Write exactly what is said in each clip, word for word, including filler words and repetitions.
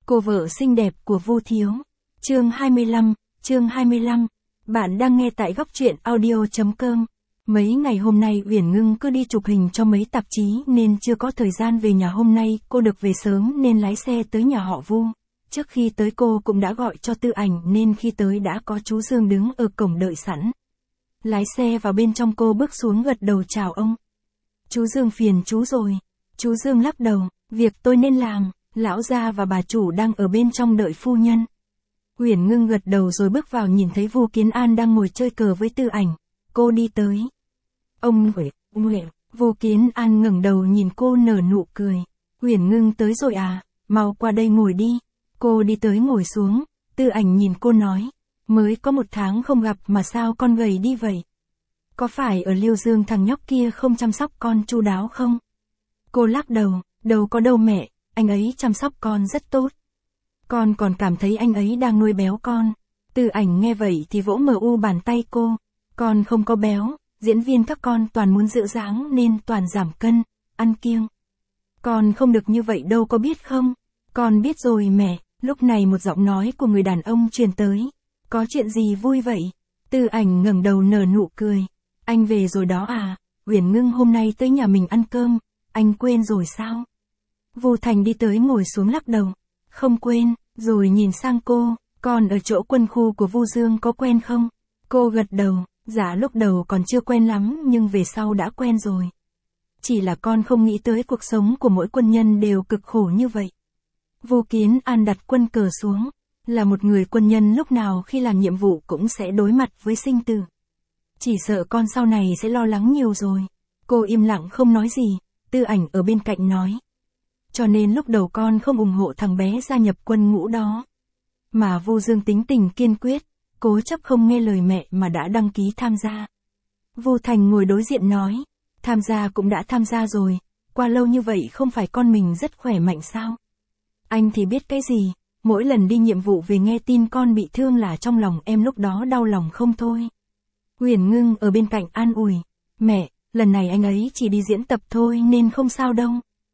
Cô vợ xinh đẹp của Vu Thiếu. Chương hai mươi lăm, chương hai mươi lăm. Bạn đang nghe tại góc truyện audio chấm com. Mấy ngày hôm nay Uyển Ngưng cứ đi chụp hình cho mấy tạp chí nên chưa có thời gian về nhà. Hôm nay cô được về sớm nên lái xe tới nhà họ Vu. Trước khi tới cô cũng đã gọi cho Tư Ảnh nên khi tới đã có chú Dương đứng ở cổng đợi sẵn. Lái xe vào bên trong, cô bước xuống gật đầu chào ông. Chú Dương phiền chú rồi. Chú Dương lắc đầu, việc tôi nên làm, lão gia và bà chủ đang ở bên trong đợi phu nhân. Uyển Ngưng gật đầu rồi bước vào, nhìn thấy Vu Kiến An đang ngồi chơi cờ với Tư Ảnh. Cô đi tới. Ông Huệ, ông Huệ. Vu Kiến An ngẩng đầu nhìn cô nở nụ cười. Uyển Ngưng tới rồi à, mau qua đây ngồi đi. Cô đi tới ngồi xuống. Tư Ảnh nhìn cô nói, mới có một tháng không gặp mà sao con gầy đi vậy? Có phải ở Liêu Dương thằng nhóc kia không chăm sóc con chu đáo không? Cô lắc đầu, đâu có đâu mẹ, anh ấy chăm sóc con rất tốt. Con còn cảm thấy anh ấy đang nuôi béo con. Tư Ảnh nghe vậy thì vỗ mờ u bàn tay cô. Con không có béo, diễn viên các con toàn muốn giữ dáng nên toàn giảm cân, ăn kiêng. Con không được như vậy đâu có biết không? Con biết rồi mẹ. Lúc này một giọng nói của người đàn ông truyền tới. Có chuyện gì vui vậy? Tư Ảnh ngẩng đầu nở nụ cười. Anh về rồi đó à? Uyển Ngưng hôm nay tới nhà mình ăn cơm, anh quên rồi sao? Vu Thành đi tới ngồi xuống lắc đầu. Không quên, rồi nhìn sang cô, con ở chỗ quân khu của Vu Dương có quen không? Cô gật đầu, dạ lúc đầu còn chưa quen lắm nhưng về sau đã quen rồi. Chỉ là con không nghĩ tới cuộc sống của mỗi quân nhân đều cực khổ như vậy. Vu Kiến An đặt quân cờ xuống. Là một người quân nhân lúc nào khi làm nhiệm vụ cũng sẽ đối mặt với sinh tử. Chỉ sợ con sau này sẽ lo lắng nhiều rồi. Cô im lặng không nói gì. Tư Ảnh ở bên cạnh nói. Cho nên lúc đầu con không ủng hộ thằng bé gia nhập quân ngũ đó. Mà Vu Dương tính tình kiên quyết, cố chấp không nghe lời mẹ mà đã đăng ký tham gia. Vu Thành ngồi đối diện nói. Tham gia cũng đã tham gia rồi. Qua lâu như vậy không phải con mình rất khỏe mạnh sao? Anh thì biết cái gì. Mỗi lần đi nhiệm vụ về nghe tin con bị thương là trong lòng em lúc đó đau lòng không thôi. Uyển Ngưng ở bên cạnh an ủi. Mẹ, lần này anh ấy chỉ đi diễn tập thôi nên không sao đâu.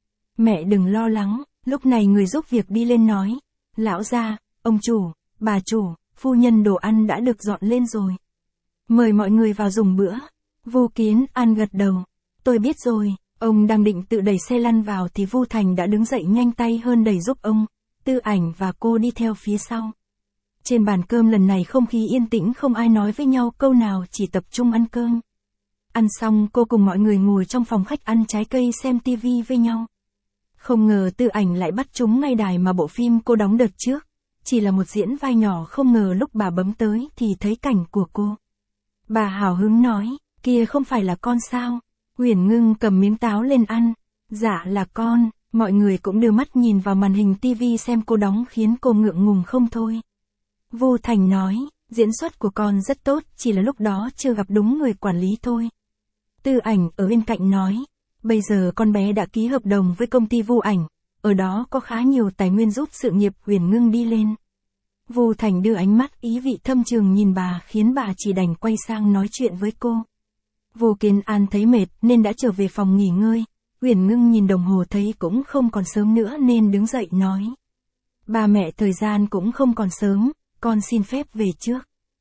Mẹ đừng lo lắng. Lúc này người giúp việc đi lên nói. Lão gia, ông chủ, bà chủ, phu nhân, đồ ăn đã được dọn lên rồi. Mời mọi người vào dùng bữa. Vu Kiến An gật đầu. Tôi biết rồi. Ông đang định tự đẩy xe lăn vào thì Vu Thành đã đứng dậy nhanh tay hơn đẩy giúp ông. Tư Ảnh và cô đi theo phía sau. Trên bàn cơm lần này không khí yên tĩnh, không ai nói với nhau câu nào, chỉ tập trung ăn cơm. Ăn xong cô cùng mọi người ngồi trong phòng khách ăn trái cây xem tivi với nhau. Không ngờ Tư Ảnh lại bắt trúng ngay đài mà bộ phim cô đóng đợt trước. Chỉ là một diễn vai nhỏ, không ngờ lúc bà bấm tới thì thấy cảnh của cô. Bà hào hứng nói, kia không phải là con sao? Uyển Ngưng cầm miếng táo lên ăn. Dạ là con. Mọi người cũng đưa mắt nhìn vào màn hình tivi xem cô đóng khiến cô ngượng ngùng không thôi. Vu Thành nói, diễn xuất của con rất tốt, chỉ là lúc đó chưa gặp đúng người quản lý thôi. Tư Ảnh ở bên cạnh nói, bây giờ con bé đã ký hợp đồng với công ty Vu Ảnh, ở đó có khá nhiều tài nguyên giúp sự nghiệp Uyển Ngưng đi lên. Vu Thành đưa ánh mắt ý vị thâm trường nhìn bà khiến bà chỉ đành quay sang nói chuyện với cô. Vu Kiến An thấy mệt nên đã trở về phòng nghỉ ngơi. Uyển Ngưng nhìn đồng hồ thấy cũng không còn sớm nữa nên đứng dậy nói. Ba mẹ, thời gian cũng không còn sớm, con xin phép về trước.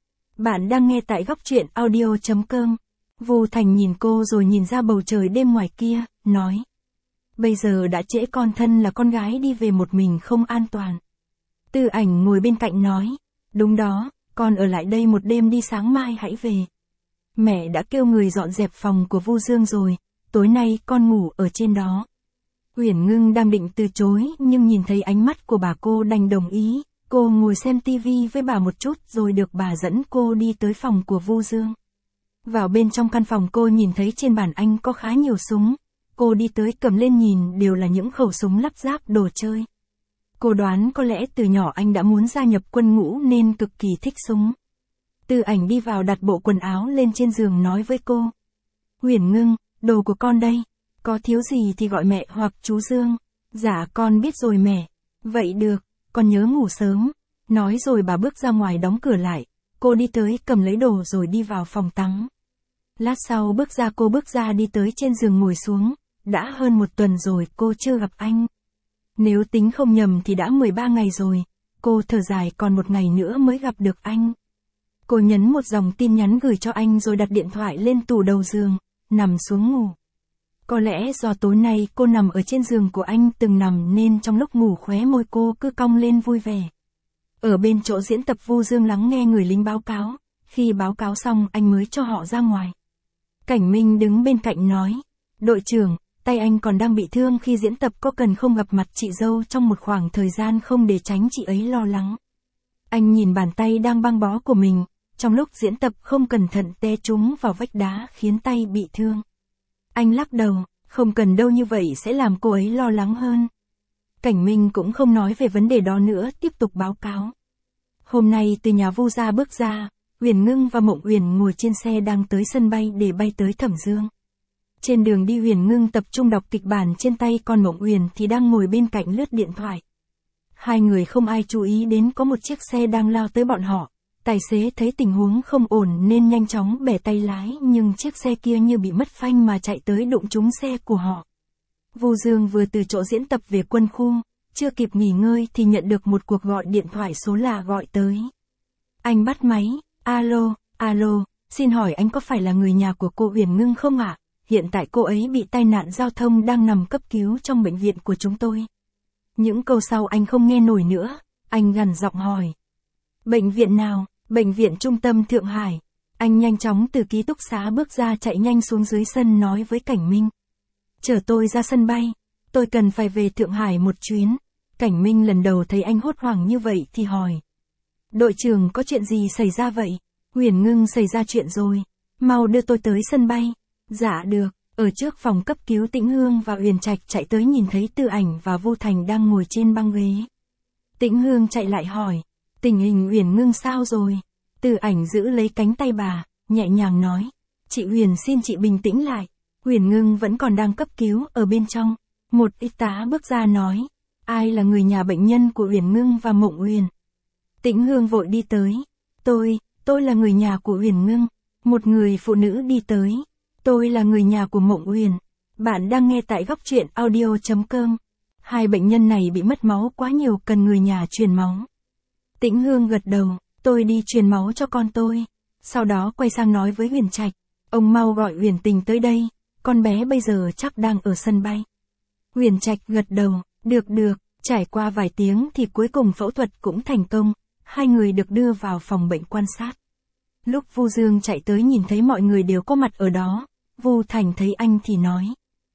Bạn đang nghe tại góc truyện audio chấm com. Vu Thành nhìn cô rồi nhìn ra bầu trời đêm ngoài kia, nói. Bây giờ đã trễ, con thân là con gái đi về một mình không an toàn. Tư Ảnh ngồi bên cạnh nói. Đúng đó, con ở lại đây một đêm đi, sáng mai hãy về. Mẹ đã kêu người dọn dẹp phòng của Vu Dương rồi. Tối nay con ngủ ở trên đó. Uyển Ngưng đang định từ chối nhưng nhìn thấy ánh mắt của bà cô đành đồng ý. Cô ngồi xem tivi với bà một chút rồi được bà dẫn cô đi tới phòng của Vu Dương. Vào bên trong căn phòng cô nhìn thấy trên bàn anh có khá nhiều súng. Cô đi tới cầm lên nhìn, đều là những khẩu súng lắp ráp đồ chơi. Cô đoán có lẽ từ nhỏ anh đã muốn gia nhập quân ngũ nên cực kỳ thích súng. Tư Ảnh đi vào đặt bộ quần áo lên trên giường nói với cô. Uyển Ngưng, đồ của con đây, có thiếu gì thì gọi mẹ hoặc chú Dương. Dạ con biết rồi mẹ. Vậy được, con nhớ ngủ sớm. Nói rồi bà bước ra ngoài đóng cửa lại. Cô đi tới cầm lấy đồ rồi đi vào phòng tắm. Lát sau bước ra cô bước ra đi tới trên giường ngồi xuống. Đã hơn một tuần rồi cô chưa gặp anh. Nếu tính không nhầm thì đã mười ba ngày rồi, cô thở dài còn một ngày nữa mới gặp được anh. Cô nhấn một dòng tin nhắn gửi cho anh rồi đặt điện thoại lên tủ đầu giường, nằm xuống ngủ. Có lẽ do tối nay cô nằm ở trên giường của anh từng nằm nên trong lúc ngủ khóe môi cô cứ cong lên vui vẻ. Ở bên chỗ diễn tập Vu Dương lắng nghe người lính báo cáo, khi báo cáo xong anh mới cho họ ra ngoài. Cảnh Minh đứng bên cạnh nói, đội trưởng, tay anh còn đang bị thương khi diễn tập, có cần không gặp mặt chị dâu trong một khoảng thời gian không để tránh chị ấy lo lắng. Anh nhìn bàn tay đang băng bó của mình, trong lúc diễn tập không cẩn thận té trúng vào vách đá khiến tay bị thương. Anh lắc đầu, không cần đâu, như vậy sẽ làm cô ấy lo lắng hơn. Cảnh Minh cũng không nói về vấn đề đó nữa, tiếp tục báo cáo. Hôm nay từ nhà Vu gia bước ra, Uyển Ngưng và Mộng Uyển ngồi trên xe đang tới sân bay để bay tới Thẩm Dương. Trên đường đi Uyển Ngưng tập trung đọc kịch bản trên tay, còn Mộng Uyển thì đang ngồi bên cạnh lướt điện thoại. Hai người không ai chú ý đến có một chiếc xe đang lao tới bọn họ. Tài xế thấy tình huống không ổn nên nhanh chóng bẻ tay lái, nhưng chiếc xe kia như bị mất phanh mà chạy tới đụng trúng xe của họ. Vu Dương vừa từ chỗ diễn tập về quân khu, chưa kịp nghỉ ngơi thì nhận được một cuộc gọi điện thoại số lạ gọi tới. Anh bắt máy, alo, alo, xin hỏi anh có phải là người nhà của cô Uyển Ngưng không ạ? Hiện tại cô ấy bị tai nạn giao thông đang nằm cấp cứu trong bệnh viện của chúng tôi. Những câu sau anh không nghe nổi nữa, anh gằn giọng hỏi. Bệnh viện nào? Bệnh viện trung tâm Thượng Hải. Anh nhanh chóng từ ký túc xá bước ra, chạy nhanh xuống dưới sân nói với Cảnh Minh. Chở tôi ra sân bay, tôi cần phải về Thượng Hải một chuyến. Cảnh Minh lần đầu thấy anh hốt hoảng như vậy thì hỏi. Đội trưởng, có chuyện gì xảy ra vậy? Uyển Ngưng xảy ra chuyện rồi, mau đưa tôi tới sân bay. Dạ được. Ở trước phòng cấp cứu Tĩnh Hương và Uyển Trạch chạy tới nhìn thấy Tư Ảnh và Vu Thành đang ngồi trên băng ghế. Tĩnh Hương chạy lại hỏi. Tình hình Uyển Ngưng sao rồi? Tư Ảnh giữ lấy cánh tay bà, nhẹ nhàng nói. Chị Uyển, xin chị bình tĩnh lại. Uyển Ngưng vẫn còn đang cấp cứu ở bên trong. Một y tá bước ra nói. Ai là người nhà bệnh nhân của Uyển Ngưng và Mộng Uyển? Tĩnh Hương vội đi tới. Tôi, tôi là người nhà của Uyển Ngưng. Một người phụ nữ đi tới. Tôi là người nhà của Mộng Uyển. Bạn đang nghe tại góc truyện audio chấm com. Hai bệnh nhân này bị mất máu quá nhiều, cần người nhà truyền máu. Tĩnh Hương gật đầu, tôi đi truyền máu cho con tôi. Sau đó quay sang nói với Uyển Trạch, ông mau gọi Uyển Tình tới đây, con bé bây giờ chắc đang ở sân bay. Uyển Trạch gật đầu, được được, trải qua vài tiếng thì cuối cùng phẫu thuật cũng thành công, hai người được đưa vào phòng bệnh quan sát. Lúc Vu Dương chạy tới nhìn thấy mọi người đều có mặt ở đó, Vu Thành thấy anh thì nói.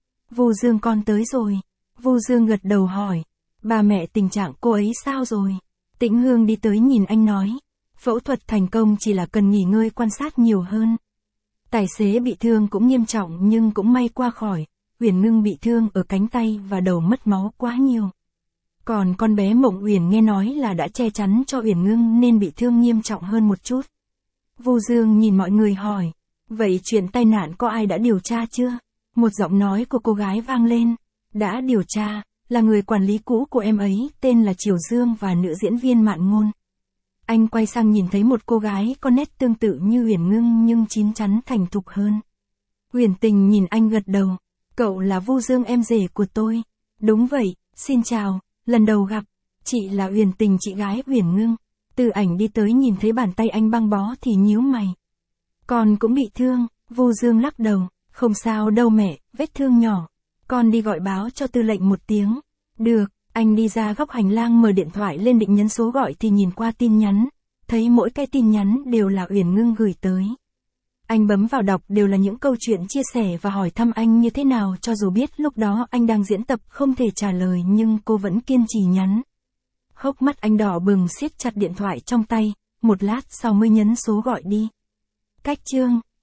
Vu Dương, con tới rồi. Vu Dương gật đầu hỏi, bà mẹ tình trạng cô ấy sao rồi? Tĩnh Hương đi tới nhìn anh nói, phẫu thuật thành công, chỉ là cần nghỉ ngơi quan sát nhiều hơn. Tài xế bị thương cũng nghiêm trọng nhưng cũng may qua khỏi, Uyển Ngưng bị thương ở cánh tay và đầu, mất máu quá nhiều. Còn con bé Mộng Uyển nghe nói là đã che chắn cho Uyển Ngưng nên bị thương nghiêm trọng hơn một chút. Vu Dương nhìn mọi người hỏi, vậy chuyện tai nạn có ai đã điều tra chưa? Một giọng nói của cô gái vang lên, đã điều tra, là người quản lý cũ của em ấy, tên là Triều Dương và nữ diễn viên Mạn Ngôn. Anh quay sang nhìn thấy một cô gái có nét tương tự như Uyển Ngưng nhưng chín chắn thành thục hơn. Uyển Tình nhìn anh gật đầu, cậu là Vu Dương, em rể của tôi. Đúng vậy, xin chào, lần đầu gặp, chị là Uyển Tình, chị gái Uyển Ngưng. Tư Ảnh đi tới nhìn thấy bàn tay anh băng bó thì nhíu mày. Con cũng bị thương, Vu Dương lắc đầu, không sao đâu mẹ, vết thương nhỏ. Con đi gọi báo cho tư lệnh một tiếng. Được, anh đi ra góc hành lang mở điện thoại lên định nhấn số gọi thì nhìn qua tin nhắn, thấy mỗi cái tin nhắn đều là Uyển Ngưng gửi tới. Anh bấm vào đọc đều là những câu chuyện chia sẻ và hỏi thăm anh như thế nào, cho dù biết lúc đó anh đang diễn tập không thể trả lời nhưng cô vẫn kiên trì nhắn. Hốc mắt anh đỏ bừng siết chặt điện thoại trong tay, một lát sau mới nhấn số gọi đi. Cách chương